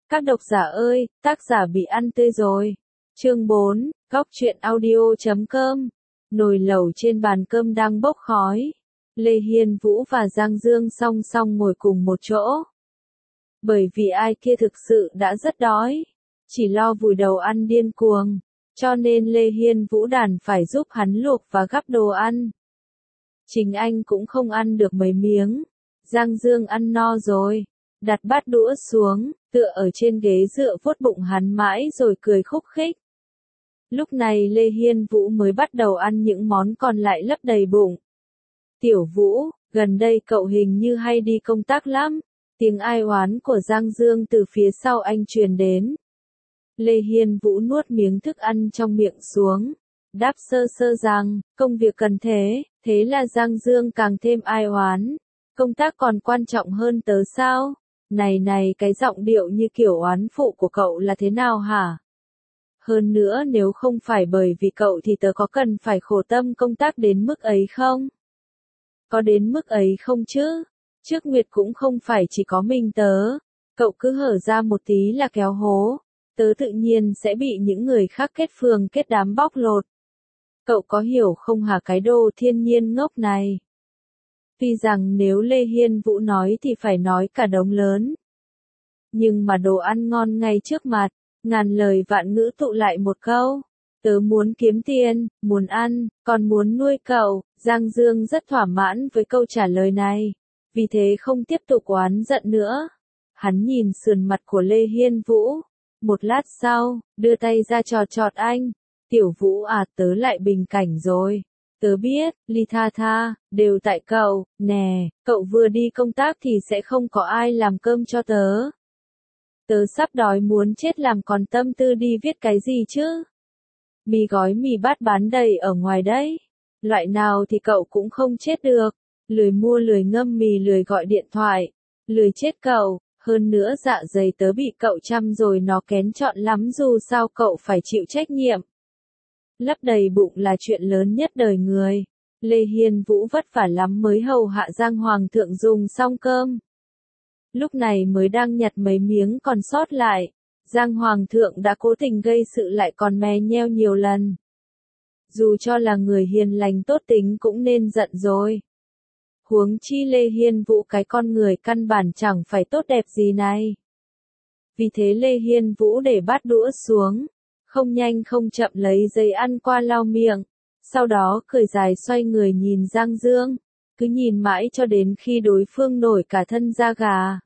Các độc giả ơi, tác giả bị ăn tươi rồi. Chương 4, Góc truyện audio.com. Nồi lẩu trên bàn cơm đang bốc khói. Lê Hiên Vũ và Giang Dương song song ngồi cùng một chỗ. Bởi vì ai kia thực sự đã rất đói, chỉ lo vùi đầu ăn điên cuồng, cho nên Lê Hiên Vũ đành phải giúp hắn luộc và gắp đồ ăn. Chính anh cũng không ăn được mấy miếng. Giang Dương ăn no rồi, đặt bát đũa xuống, tựa ở trên ghế dựa vuốt bụng hắn mãi rồi cười khúc khích. Lúc này Lê Hiên Vũ mới bắt đầu ăn những món còn lại lấp đầy bụng. Tiểu Vũ, gần đây cậu hình như hay đi công tác lắm. Tiếng ai oán của Giang Dương từ phía sau anh truyền đến. Lê Hiên Vũ nuốt miếng thức ăn trong miệng xuống, đáp sơ sơ rằng, công việc cần thế là Giang Dương càng thêm ai oán. Công tác còn quan trọng hơn tớ sao? Này, cái giọng điệu như kiểu oán phụ của cậu là thế nào hả? Hơn nữa nếu không phải bởi vì cậu thì tớ có cần phải khổ tâm công tác đến mức ấy không? Có đến mức ấy không chứ? Trước Nguyệt cũng không phải chỉ có mình tớ. Cậu cứ hở ra một tí là kéo hố. Tớ tự nhiên sẽ bị những người khác kết phường kết đám bóc lột. Cậu có hiểu không hả cái đồ thiên nhiên ngốc này? Tuy rằng nếu Lê Hiên Vũ nói thì phải nói cả đống lớn. Nhưng mà đồ ăn ngon ngay trước mặt, ngàn lời vạn ngữ tụ lại một câu. Tớ muốn kiếm tiền, muốn ăn, còn muốn nuôi cậu. Giang Dương rất thỏa mãn với câu trả lời này. Vì thế không tiếp tục oán giận nữa. Hắn nhìn sườn mặt của Lê Hiên Vũ. Một lát sau, đưa tay ra chọt anh. Tiểu Vũ à, tớ lại bình cảnh rồi. Tớ biết, Ly tha, đều tại cậu, nè, cậu vừa đi công tác thì sẽ không có ai làm cơm cho tớ. Tớ sắp đói muốn chết làm còn tâm tư đi viết cái gì chứ? Mì gói mì bát bán đầy ở ngoài đấy. Loại nào thì cậu cũng không chết được. Lười mua lười ngâm mì lười gọi điện thoại. Lười chết cậu, hơn nữa dạ dày tớ bị cậu chăm rồi nó kén chọn lắm dù sao cậu phải chịu trách nhiệm. Lấp đầy bụng là chuyện lớn nhất đời người. Lê Hiên Vũ vất vả lắm mới hầu hạ Giang Hoàng thượng dùng xong cơm. Lúc này mới đang nhặt mấy miếng còn sót lại. Giang Hoàng thượng đã cố tình gây sự lại còn mè nheo nhiều lần. Dù cho là người hiền lành tốt tính cũng nên giận rồi. Huống chi Lê Hiên Vũ cái con người căn bản chẳng phải tốt đẹp gì này. Vì thế Lê Hiên Vũ để bát đũa xuống. Không nhanh không chậm lấy giấy ăn qua lau miệng. Sau đó cười dài xoay người nhìn Giang Dương. Cứ nhìn mãi cho đến khi đối phương nổi cả thân da gà.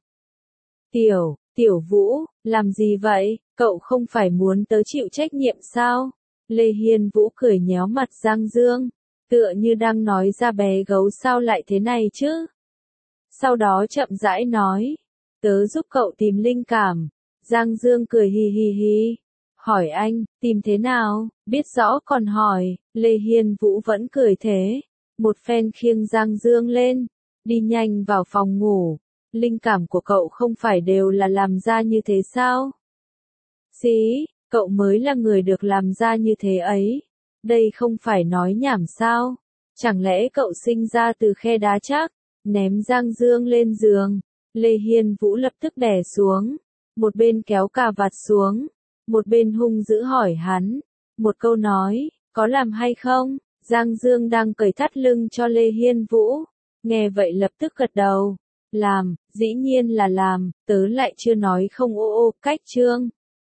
Tiểu Vũ, làm gì vậy? Cậu không phải muốn tớ chịu trách nhiệm sao? Lê Hiên Vũ cười nhéo mặt Giang Dương. Tựa như đang nói ra bé gấu sao lại thế này chứ? Sau đó chậm rãi nói. Tớ giúp cậu tìm linh cảm. Giang Dương cười hi. Hỏi anh, tìm thế nào? Biết rõ còn hỏi. Lê Hiên Vũ vẫn cười thế. Một phen khiêng Giang Dương lên. Đi nhanh vào phòng ngủ. Linh cảm của cậu không phải đều là làm ra như thế sao? Xí, cậu mới là người được làm ra như thế ấy. Đây không phải nói nhảm sao? Chẳng lẽ cậu sinh ra từ khe đá chắc? Ném Giang Dương lên giường. Lê Hiên Vũ lập tức đè xuống. Một bên kéo cà vạt xuống. Một bên hung dữ hỏi hắn. Một câu nói, có làm hay không? Giang Dương đang cởi thắt lưng cho Lê Hiên Vũ. Nghe vậy lập tức gật đầu. Làm, dĩ nhiên là làm, tớ lại chưa nói không cách chương.